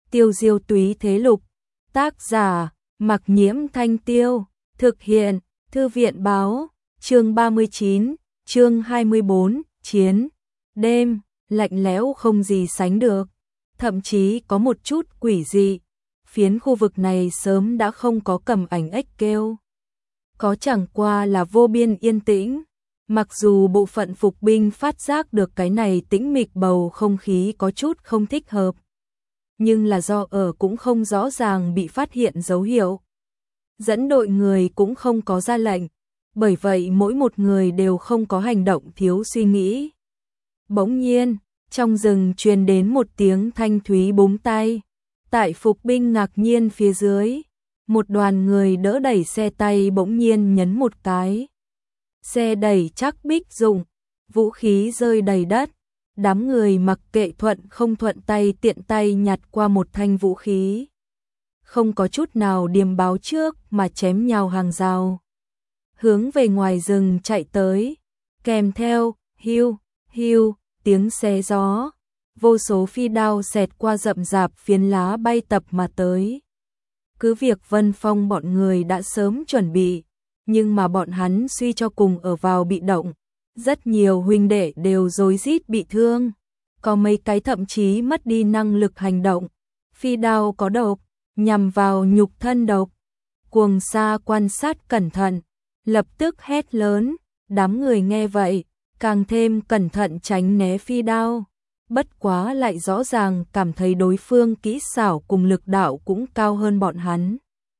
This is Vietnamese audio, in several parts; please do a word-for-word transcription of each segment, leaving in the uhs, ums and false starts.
Tiêu diêu túy thế lục. Tác giả, Mặc Nhiễm Thanh Tiêu. Thực hiện, Thư viện báo. Chương ba mươi chín, chương hai mươi bốn, chiến. Đêm, lạnh lẽo không gì sánh được. Thậm chí có một chút quỷ dị. Phiến khu vực này sớm đã không có cầm ảnh ếch kêu. Có chẳng qua là vô biên yên tĩnh. Mặc dù bộ phận phục binh phát giác được cái này tĩnh mịch bầu không khí có chút không thích hợp. Nhưng là do ở cũng không rõ ràng bị phát hiện dấu hiệu. Dẫn đội người cũng không có ra lệnh. Bởi vậy mỗi một người đều không có hành động thiếu suy nghĩ. Bỗng nhiên, trong rừng truyền đến một tiếng thanh thúy búng tay. Tại phục binh ngạc nhiên phía dưới, một đoàn người đỡ đẩy xe tay bỗng nhiên nhấn một cái. Xe đẩy chắc bích dụng, vũ khí rơi đầy đất. Đám người mặc kệ thuận không thuận tay tiện tay nhặt qua một thanh vũ khí. Không có chút nào điềm báo trước mà chém nhau hàng rào. Hướng về ngoài rừng chạy tới, kèm theo, hiu, hiu, tiếng xé gió. Vô số phi đao xẹt qua rậm rạp phiến lá bay tập mà tới. Cứ việc Vân Phong bọn người đã sớm chuẩn bị, nhưng mà bọn hắn suy cho cùng ở vào bị động. Rất nhiều huynh đệ đều rối rít bị thương, có mấy cái thậm chí mất đi năng lực hành động. Phi đao có độc, nhằm vào nhục thân độc. Cuồng Sa quan sát cẩn thận, lập tức hét lớn, đám người nghe vậy, càng thêm cẩn thận tránh né phi đao. Bất quá lại rõ ràng cảm thấy đối phương kỹ xảo cùng lực đạo cũng cao hơn bọn hắn.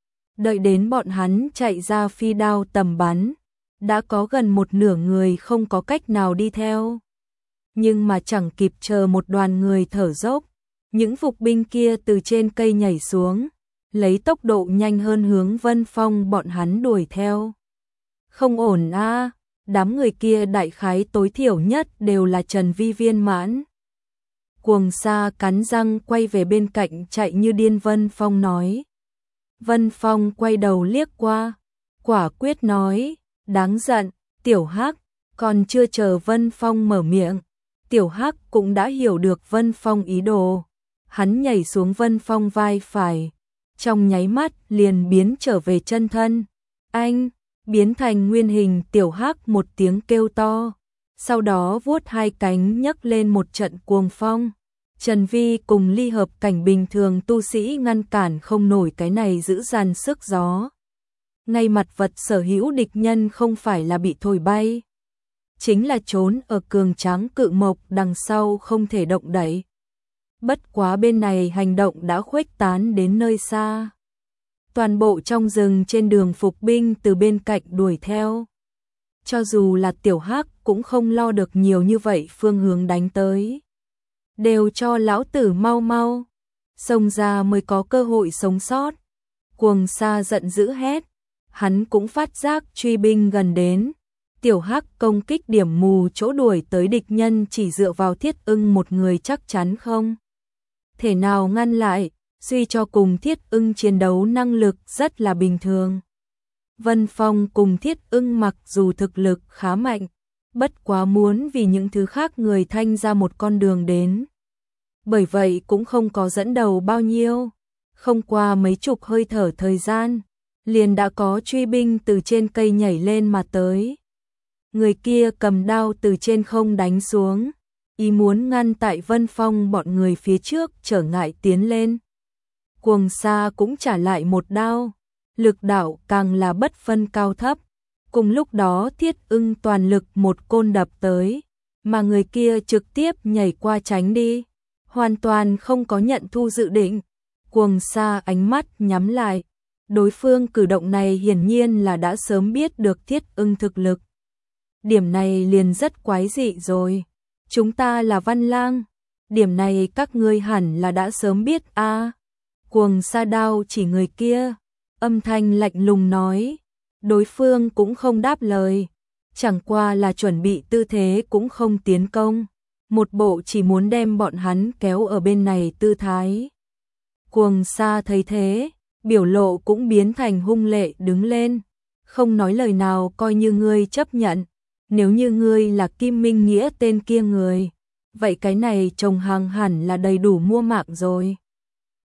Đợi đến bọn hắn chạy ra phi đao tầm bắn, đã có gần một nửa người không có cách nào đi theo. Nhưng mà chẳng kịp chờ một đoàn người thở dốc, những phục binh kia từ trên cây nhảy xuống, lấy tốc độ nhanh hơn hướng Vân Phong bọn hắn đuổi theo. Không ổn a, à, đám người kia đại khái tối thiểu nhất đều là Trần Vi viên mãn. Cuồng Sa cắn răng quay về bên cạnh chạy như điên Vân Phong nói. Vân Phong quay đầu liếc qua, quả quyết nói, đáng giận, Tiểu Hắc. Còn chưa chờ Vân Phong mở miệng, Tiểu Hắc cũng đã hiểu được Vân Phong ý đồ. Hắn nhảy xuống Vân Phong vai phải, trong nháy mắt liền biến trở về chân thân. Anh, biến thành nguyên hình. Tiểu Hắc một tiếng kêu to, sau đó vuốt hai cánh nhấc lên một trận cuồng phong. Trần Vi cùng ly hợp cảnh bình thường tu sĩ ngăn cản không nổi cái này dữ dằn sức gió. Ngay mặt vật sở hữu địch nhân không phải là bị thổi bay, chính là trốn ở cường tráng cự mộc đằng sau không thể động đậy. Bất quá bên này hành động đã khuếch tán đến nơi xa. Toàn bộ trong rừng trên đường phục binh từ bên cạnh đuổi theo. Cho dù là Tiểu Hắc cũng không lo được nhiều như vậy phương hướng đánh tới. Đều cho lão tử mau mau, xông ra mới có cơ hội sống sót. Cuồng Sa giận dữ hét, hắn cũng phát giác truy binh gần đến. Tiểu Hắc công kích điểm mù chỗ đuổi tới địch nhân chỉ dựa vào Thiết Ưng một người chắc chắn không thể nào ngăn lại, suy cho cùng Thiết Ưng chiến đấu năng lực rất là bình thường. Vân Phong cùng Thiết Ưng mặc dù thực lực khá mạnh, bất quá muốn vì những thứ khác người thanh ra một con đường đến. Bởi vậy cũng không có dẫn đầu bao nhiêu, không qua mấy chục hơi thở thời gian, liền đã có truy binh từ trên cây nhảy lên mà tới. Người kia cầm đao từ trên không đánh xuống, ý muốn ngăn tại Vân Phong bọn người phía trước trở ngại tiến lên. Cuồng Sa cũng trả lại một đao, lực đạo càng là bất phân cao thấp. Cùng lúc đó Thiết Ưng toàn lực một côn đập tới, mà người kia trực tiếp nhảy qua tránh đi, hoàn toàn không có nhận thu dự định. Cuồng Sa ánh mắt nhắm lại, đối phương cử động này hiển nhiên là đã sớm biết được Thiết Ưng thực lực. Điểm này liền rất quái dị rồi. Chúng ta là Văn Lang, điểm này các ngươi hẳn là đã sớm biết a. À. Cuồng Sa đao chỉ người kia, âm thanh lạnh lùng nói. Đối phương cũng không đáp lời, chẳng qua là chuẩn bị tư thế cũng không tiến công, một bộ chỉ muốn đem bọn hắn kéo ở bên này tư thái. Cuồng Sa thấy thế, biểu lộ cũng biến thành hung lệ đứng lên, không nói lời nào coi như ngươi chấp nhận. Nếu như ngươi là Kim Minh Nghĩa tên kia người, vậy cái này trồng hàng hẳn là đầy đủ mua mạng rồi.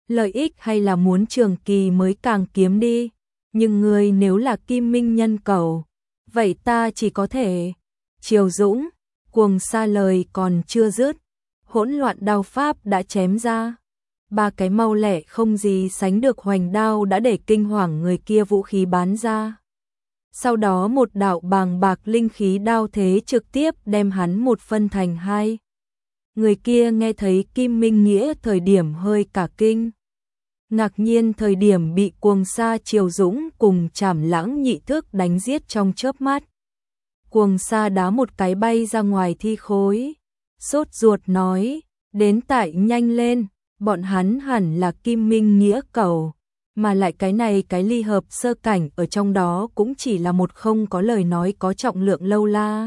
lợi ích hay là muốn trường kỳ mới càng kiếm đi, nhưng ngươi nếu là Kim Minh nhân cầu, vậy ta chỉ có thể Triều Dũng. Cuồng Sa lời còn chưa dứt, hỗn loạn đao pháp đã chém ra. Ba cái mau lẹ không gì sánh được hoành đao đã để kinh hoàng người kia vũ khí bắn ra. Sau đó một đạo bàng bạc linh khí đao thế trực tiếp đem hắn một phân thành hai. Người kia nghe thấy Kim Minh Nghĩa thời điểm hơi cả kinh. Ngạc nhiên thời điểm bị Cuồng Sa Triều Dũng cùng Trảm Lãng nhị thức đánh giết trong chớp mắt. Cuồng Sa đá một cái bay ra ngoài thi khối. Sốt ruột nói, đến tại nhanh lên, bọn hắn hẳn là Kim Minh Nghĩa cầu. Mà lại cái này cái ly hợp sơ cảnh ở trong đó cũng chỉ là một không có lời nói có trọng lượng lâu la.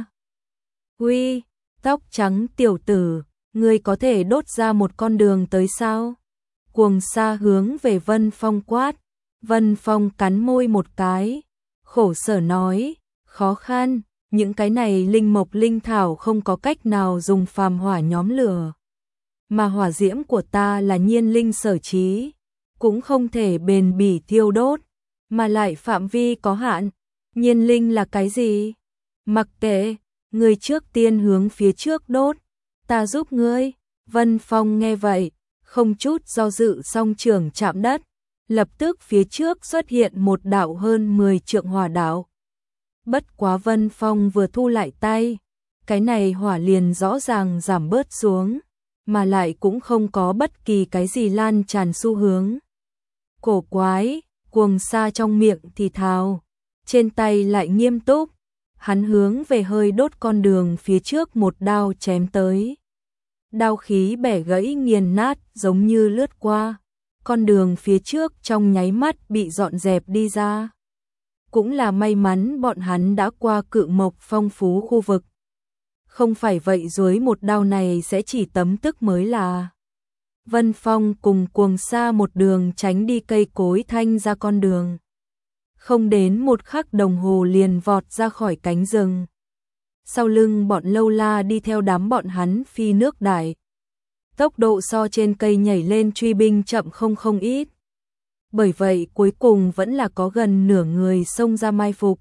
Uy, tóc trắng tiểu tử, ngươi có thể đốt ra một con đường tới sao? Cuồng Sa hướng về Vân Phong quát. Vân Phong cắn môi một cái, khổ sở nói, khó khăn, những cái này linh mộc linh thảo không có cách nào dùng phàm hỏa nhóm lửa. Mà hỏa diễm của ta là nhiên linh sở trí, cũng không thể bền bỉ thiêu đốt, mà lại phạm vi có hạn. Nhiên linh là cái gì? Mặc kệ, ngươi trước tiên hướng phía trước đốt, ta giúp ngươi. Vân Phong nghe vậy, không chút do dự song trường chạm đất, lập tức phía trước xuất hiện một đạo hơn mười trượng hỏa đạo. Bất quá Vân Phong vừa thu lại tay, cái này hỏa liền rõ ràng giảm bớt xuống, mà lại cũng không có bất kỳ cái gì lan tràn xu hướng. Cổ quái, Cuồng Sa trong miệng thì thào, trên tay lại nghiêm túc, hắn hướng về hơi đốt con đường phía trước một đao chém tới. Đao khí bẻ gãy nghiền nát giống như lướt qua, con đường phía trước trong nháy mắt bị dọn dẹp đi ra. Cũng là may mắn bọn hắn đã qua cự mộc phong phú khu vực. Không phải vậy dưới một đao này sẽ chỉ tấm tức mới là. Vân Phong cùng Cuồng Sa một đường tránh đi cây cối thanh ra con đường. Không đến một khắc đồng hồ liền vọt ra khỏi cánh rừng. Sau lưng bọn lâu la đi theo đám bọn hắn phi nước đại. Tốc độ so trên cây nhảy lên truy binh chậm không không ít. Bởi vậy cuối cùng vẫn là có gần nửa người xông ra mai phục.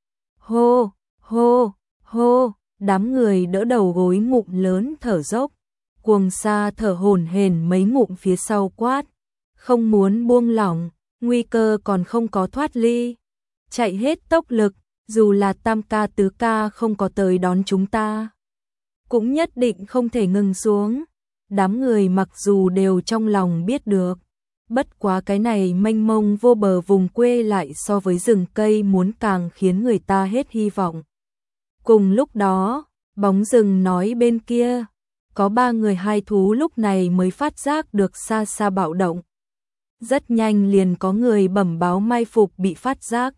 Hô, hô, hô, đám người đỡ đầu gối ngụm lớn thở dốc. Cuồng Sa thở hổn hển mấy ngụm phía sau quát. Không muốn buông lỏng, nguy cơ còn không có thoát ly. Chạy hết tốc lực, dù là tam ca tứ ca không có tới đón chúng ta. Cũng nhất định không thể ngừng xuống. Đám người mặc dù đều trong lòng biết được. Bất quá cái này mênh mông vô bờ vùng quê lại so với rừng cây muốn càng khiến người ta hết hy vọng. Cùng lúc đó, bóng rừng nói bên kia, có ba người hai thú lúc này mới phát giác được xa xa bạo động. Rất nhanh liền có người bẩm báo mai phục bị phát giác,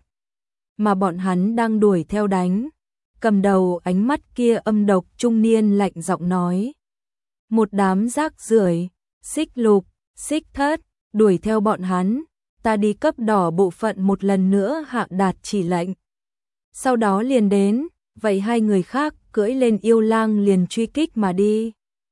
mà bọn hắn đang đuổi theo đánh. Cầm đầu ánh mắt kia âm độc trung niên lạnh giọng nói. Một đám rác rưởi, Xích Lục, Xích Thất, đuổi theo bọn hắn, ta đi cấp đỏ bộ phận một lần nữa hạ đạt chỉ lệnh. Sau đó liền đến, vậy hai người khác cưỡi lên yêu lang liền truy kích mà đi.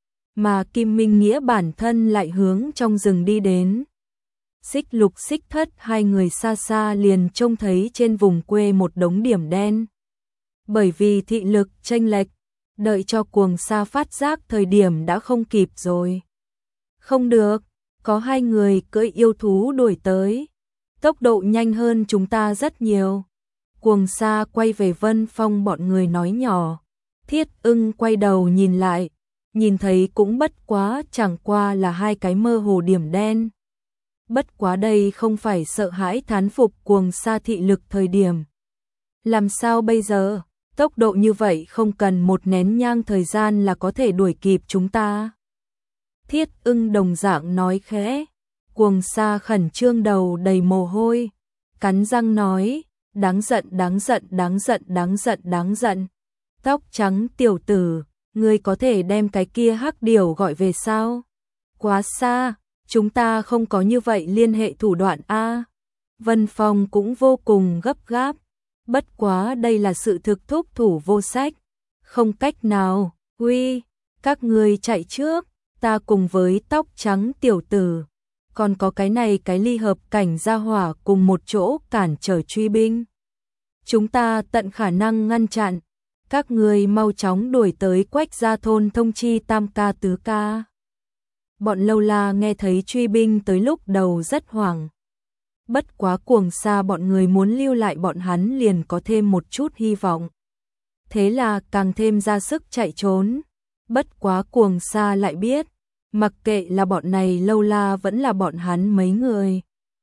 Mà Kim Minh Nghĩa bản thân lại hướng trong rừng đi đến. Xích Lục Xích Thất hai người xa xa liền trông thấy trên vùng quê một đống điểm đen. Bởi vì thị lực chênh lệch, đợi cho Cuồng Sa phát giác thời điểm đã không kịp rồi. Không được, có hai người cưỡi yêu thú đuổi tới. Tốc độ nhanh hơn chúng ta rất nhiều. Cuồng Sa quay về Vân Phong bọn người nói nhỏ. Thiết Ưng quay đầu nhìn lại, nhìn thấy cũng bất quá chẳng qua là hai cái mơ hồ điểm đen. Bất quá đây không phải sợ hãi thán phục Cuồng Sa thị lực thời điểm. Làm sao bây giờ? Tốc độ như vậy không cần một nén nhang thời gian là có thể đuổi kịp chúng ta. Thiết Ưng đồng dạng nói khẽ. Cuồng Sa khẩn trương đầu đầy mồ hôi, cắn răng nói, đáng giận đáng giận đáng giận đáng giận đáng giận. Tóc trắng tiểu tử, ngươi có thể đem cái kia hắc điểu gọi về sao? Quá xa, chúng ta không có như vậy liên hệ thủ đoạn a. Vân Phong cũng vô cùng gấp gáp. Bất quá đây là sự thực thúc thủ vô sách, không cách nào. Uy, các ngươi chạy trước, ta cùng với tóc trắng tiểu tử. còn có cái này cái ly hợp cảnh gia hỏa cùng một chỗ cản trở truy binh. Chúng ta tận khả năng ngăn chặn, các người mau chóng đuổi tới Quách gia thôn thông chi tam ca tứ ca. Bọn Lâu La nghe thấy truy binh tới lúc đầu rất hoảng. Bất quá Cuồng Sa bọn người muốn lưu lại bọn hắn liền có thêm một chút hy vọng. Thế là càng thêm ra sức chạy trốn. Bất quá Cuồng Sa lại biết, mặc kệ là bọn này Lâu La vẫn là bọn hắn mấy người.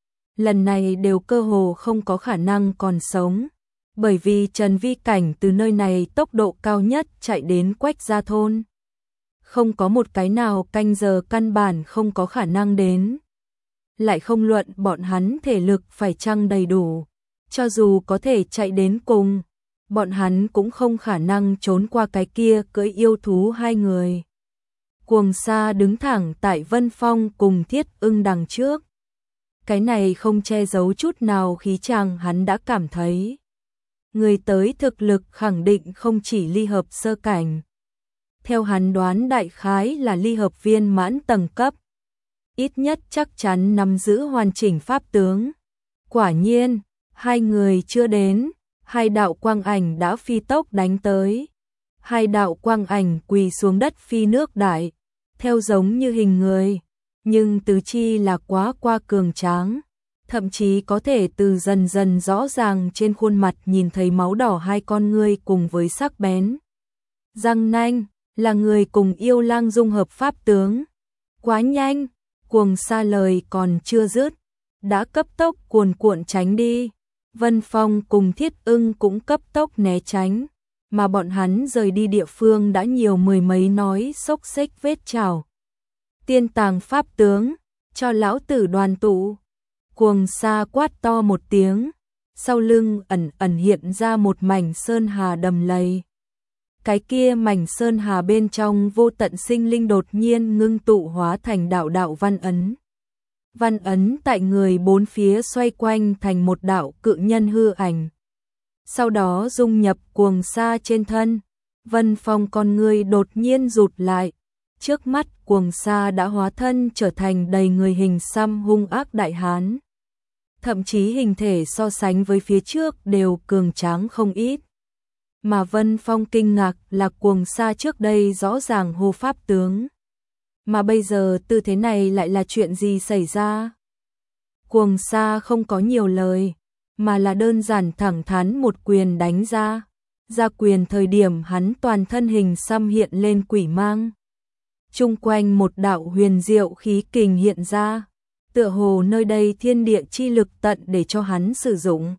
Lần này đều cơ hồ không có khả năng còn sống. Bởi vì Trần Vi Cảnh từ nơi này tốc độ cao nhất chạy đến Quách gia thôn. Không có một cái nào canh giờ căn bản không có khả năng đến. Lại không luận bọn hắn thể lực phải chăng đầy đủ. Cho dù có thể chạy đến cùng, bọn hắn cũng không khả năng trốn qua cái kia cưỡi yêu thú hai người. Cuồng Sa đứng thẳng tại Vân Phong cùng Thiết Ưng đằng trước. Cái này không che giấu chút nào khí chàng hắn đã cảm thấy. Người tới thực lực khẳng định không chỉ ly hợp sơ cảnh. Theo hắn đoán đại khái là ly hợp viên mãn tầng cấp. Ít nhất chắc chắn nắm giữ hoàn chỉnh pháp tướng. Quả nhiên, hai người chưa đến, hai đạo quang ảnh đã phi tốc đánh tới. Hai đạo quang ảnh quỳ xuống đất phi nước đại, theo giống như hình người, nhưng tứ chi là quá qua cường tráng. Thậm chí có thể từ dần dần rõ ràng trên khuôn mặt nhìn thấy máu đỏ hai con ngươi cùng với sắc bén. Răng nanh, là người cùng yêu lang dung hợp pháp tướng. Quá nhanh, Cuồng Sa lời còn chưa dứt, đã cấp tốc cuồn cuộn tránh đi. Vân Phong cùng Thiết Ưng cũng cấp tốc né tránh, mà bọn hắn rời đi địa phương đã nhiều mười mấy nói xốc xếch vết chảo. Tiên tàng pháp tướng, cho lão tử đoàn tụ. Cuồng Sa quát to một tiếng, sau lưng ẩn ẩn hiện ra một mảnh sơn hà đầm lầy. Cái kia mảnh sơn hà bên trong vô tận sinh linh đột nhiên ngưng tụ hóa thành đạo đạo văn ấn. Văn ấn tại người bốn phía xoay quanh thành một đạo cự nhân hư ảnh. Sau đó dung nhập Cuồng Sa trên thân. Vân Phong con người đột nhiên rụt lại. Trước mắt Cuồng Sa đã hóa thân trở thành đầy người hình xăm hung ác đại hán. Thậm chí hình thể so sánh với phía trước đều cường tráng không ít. Mà Vân Phong kinh ngạc là Cuồng Sa trước đây rõ ràng hô pháp tướng. Mà bây giờ tư thế này lại là chuyện gì xảy ra? Cuồng Sa không có nhiều lời, mà là đơn giản thẳng thắn một quyền đánh ra. Ra quyền thời điểm hắn toàn thân hình xăm hiện lên quỷ mang. Chung quanh một đạo huyền diệu khí kình hiện ra. Tựa hồ nơi đây thiên địa chi lực tận để cho hắn sử dụng.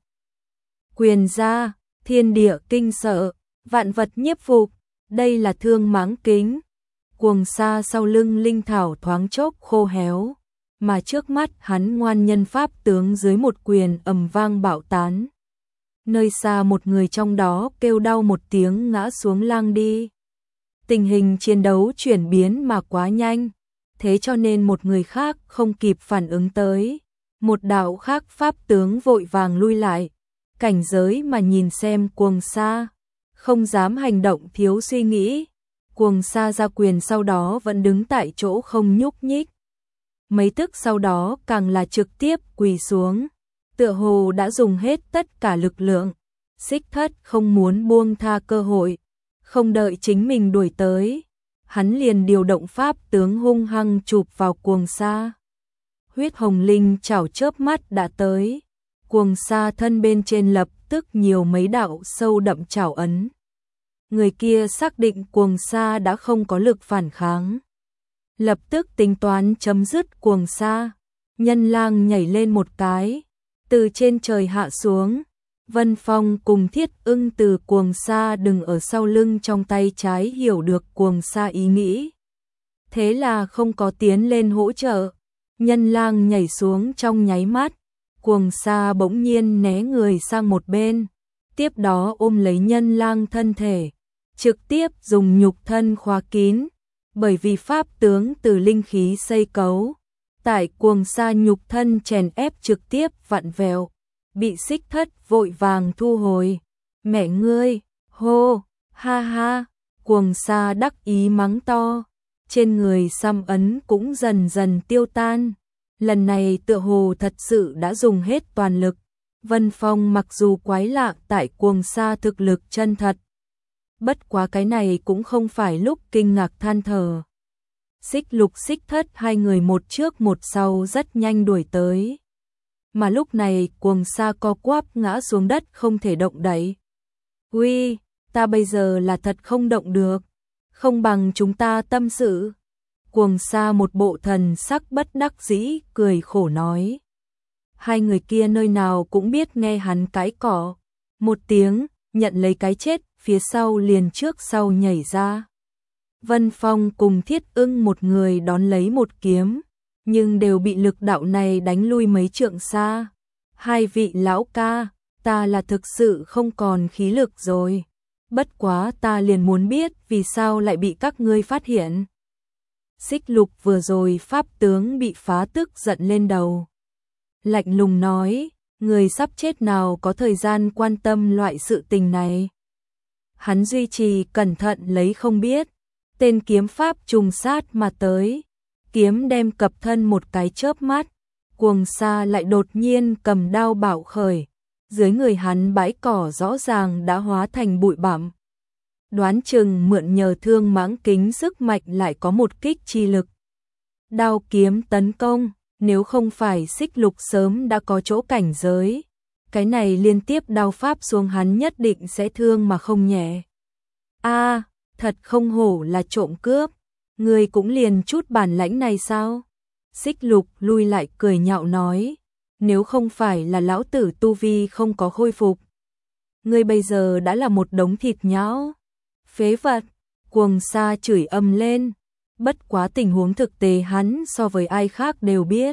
Quyền ra, thiên địa kinh sợ, vạn vật nhiếp phục, đây là thương mãng kính. Cuồng Sa sau lưng linh thảo thoáng chốc khô héo, mà trước mắt hắn ngoan nhân pháp tướng dưới một quyền ầm vang bạo tán. Nơi xa một người trong đó kêu đau một tiếng ngã xuống lang đi. Tình hình chiến đấu chuyển biến mà quá nhanh, thế cho nên một người khác không kịp phản ứng tới. Một đạo khác pháp tướng vội vàng lui lại, cảnh giới mà nhìn xem Cuồng Sa, không dám hành động thiếu suy nghĩ. Cuồng Sa ra quyền sau đó vẫn đứng tại chỗ không nhúc nhích. Mấy tức sau đó càng là trực tiếp quỳ xuống, tựa hồ đã dùng hết tất cả lực lượng. Xích Thất không muốn buông tha cơ hội, không đợi chính mình đuổi tới, hắn liền điều động pháp tướng hung hăng chụp vào Cuồng Sa. Huyết hồng linh chảo chớp mắt đã tới, Cuồng Sa thân bên trên lập tức nhiều mấy đạo sâu đậm chảo ấn. Người kia xác định Cuồng Sa đã không có lực phản kháng, lập tức tính toán chấm dứt Cuồng Sa. Nhân lang nhảy lên một cái, từ trên trời hạ xuống. Vân Phong cùng Thiết Ưng từ Cuồng Sa đừng ở sau lưng trong tay trái hiểu được Cuồng Sa ý nghĩ. Thế là không có tiến lên hỗ trợ. Nhân lang nhảy xuống trong nháy mắt, Cuồng Sa bỗng nhiên né người sang một bên, tiếp đó ôm lấy nhân lang thân thể, trực tiếp dùng nhục thân khóa kín, bởi vì pháp tướng từ linh khí xây cấu, tại Cuồng Sa nhục thân chèn ép trực tiếp vặn vẹo, bị Xích Thất vội vàng thu hồi. Mẹ ngươi, hô, ha ha, Cuồng Sa đắc ý mắng to, trên người xăm ấn cũng dần dần tiêu tan. Lần này tựa hồ thật sự đã dùng hết toàn lực. Vân Phong mặc dù quái lạ tại Cuồng Sa thực lực chân thật. Bất quá cái này cũng không phải lúc kinh ngạc than thở. Xích Lục Xích Thất hai người một trước một sau rất nhanh đuổi tới. Mà lúc này Cuồng Sa co quắp ngã xuống đất không thể động đậy. Uy, ta bây giờ là thật không động được. Không bằng chúng ta tâm sự. Cuồng Sa một bộ thần sắc bất đắc dĩ cười khổ nói. Hai người kia nơi nào cũng biết nghe hắn cãi cỏ. Một tiếng, nhận lấy cái chết, phía sau liền trước sau nhảy ra. Vân Phong cùng Thiết Ưng một người đón lấy một kiếm, nhưng đều bị lực đạo này đánh lui mấy trượng xa. Hai vị lão ca, ta là thực sự không còn khí lực rồi. Bất quá ta liền muốn biết vì sao lại bị các ngươi phát hiện. Xích Lục vừa rồi pháp tướng bị phá tức giận lên đầu. Lạnh lùng nói, người sắp chết nào có thời gian quan tâm loại sự tình này. Hắn duy trì cẩn thận lấy không biết. Tên kiếm pháp trùng sát mà tới. Kiếm đem cập thân một cái chớp mắt. Cuồng Sa lại đột nhiên cầm đao bạo khởi. Dưới người hắn bãi cỏ rõ ràng đã hóa thành bụi bặm. Đoán chừng mượn nhờ thương mãng kính sức mạnh lại có một kích chi lực. Đao kiếm tấn công, nếu không phải Xích Lục sớm đã có chỗ cảnh giới. Cái này liên tiếp đao pháp xuống hắn nhất định sẽ thương mà không nhẹ. A, thật không hổ là trộm cướp. Người cũng liền chút bản lãnh này sao? Xích Lục lui lại cười nhạo nói. Nếu không phải là lão tử tu vi không có khôi phục. Ngươi bây giờ đã là một đống thịt nhão. Phế vật, Cuồng Sa chửi ầm lên. Bất quá tình huống thực tế hắn so với ai khác đều biết.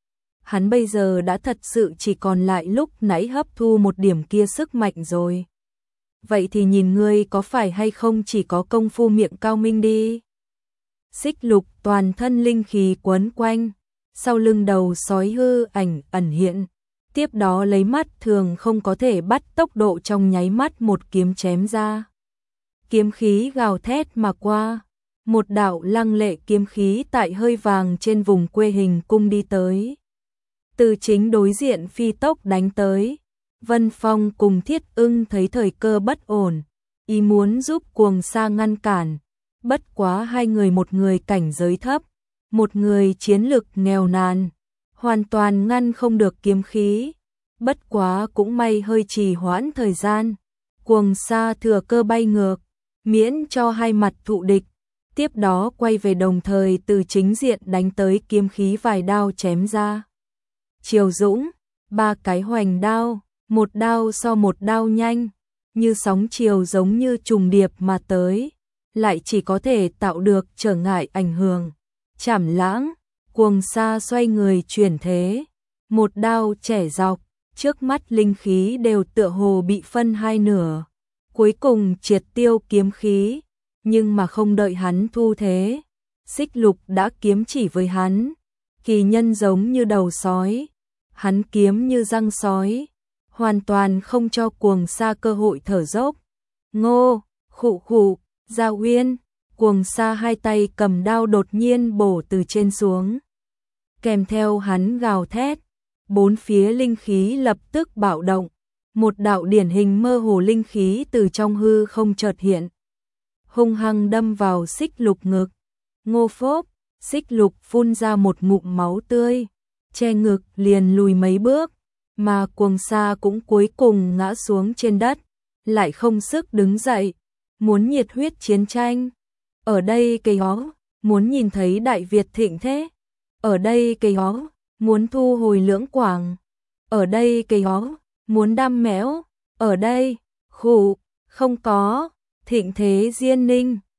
Hắn bây giờ đã thật sự chỉ còn lại lúc nãy hấp thu một điểm kia sức mạnh rồi. Vậy thì nhìn ngươi có phải hay không chỉ có công phu miệng cao minh đi. Xích Lục toàn thân linh khí quấn quanh, sau lưng đầu sói hư ảnh ẩn hiện. Tiếp đó lấy mắt thường không có thể bắt tốc độ trong nháy mắt một kiếm chém ra. Kiếm khí gào thét mà qua, một đạo lăng lệ kiếm khí tại hơi vàng trên vùng quê hình cung đi tới. Từ chính đối diện phi tốc đánh tới. Vân Phong cùng Thiết Ưng thấy thời cơ bất ổn, ý muốn giúp Cuồng Sa ngăn cản. Bất quá hai người, một người cảnh giới thấp, một người chiến lực nghèo nàn, hoàn toàn ngăn không được kiếm khí. Bất quá cũng may hơi trì hoãn thời gian. Cuồng Sa thừa cơ bay ngược, miễn cho hai mặt thụ địch. Tiếp đó quay về đồng thời từ chính diện đánh tới kiếm khí vài đao chém ra. Triều Dũng, ba cái hoành đao, một đao so một đao nhanh, như sóng chiều giống như trùng điệp mà tới, lại chỉ có thể tạo được trở ngại ảnh hưởng. Chảm Lãng, Cuồng Sa xoay người chuyển thế, một đao chẻ dọc, trước mắt linh khí đều tựa hồ bị phân hai nửa, cuối cùng triệt tiêu kiếm khí, nhưng mà không đợi hắn thu thế, Xích Lục đã kiếm chỉ với hắn. Kỳ nhân giống như đầu sói, hắn kiếm như răng sói, hoàn toàn không cho Cuồng Sa cơ hội thở dốc. Ngô, khụ khụ, Gia Uyên, Cuồng Sa hai tay cầm đao đột nhiên bổ từ trên xuống. Kèm theo hắn gào thét, bốn phía linh khí lập tức bạo động, một đạo điển hình mơ hồ linh khí từ trong hư không chợt hiện, hung hăng đâm vào Xích Lục ngực. Ngô phốp, Xích Lục phun ra một ngụm máu tươi, che ngực liền lùi mấy bước, mà Cuồng Sa cũng cuối cùng ngã xuống trên đất, lại không sức đứng dậy, muốn nhiệt huyết chiến tranh. Ở đây cây ó, muốn nhìn thấy Đại Việt thịnh thế. Ở đây cây ó, muốn thu hồi Lưỡng Quảng. Ở đây cây ó, muốn đam mẽo. Ở đây, khụ, không có, thịnh thế Diên Ninh.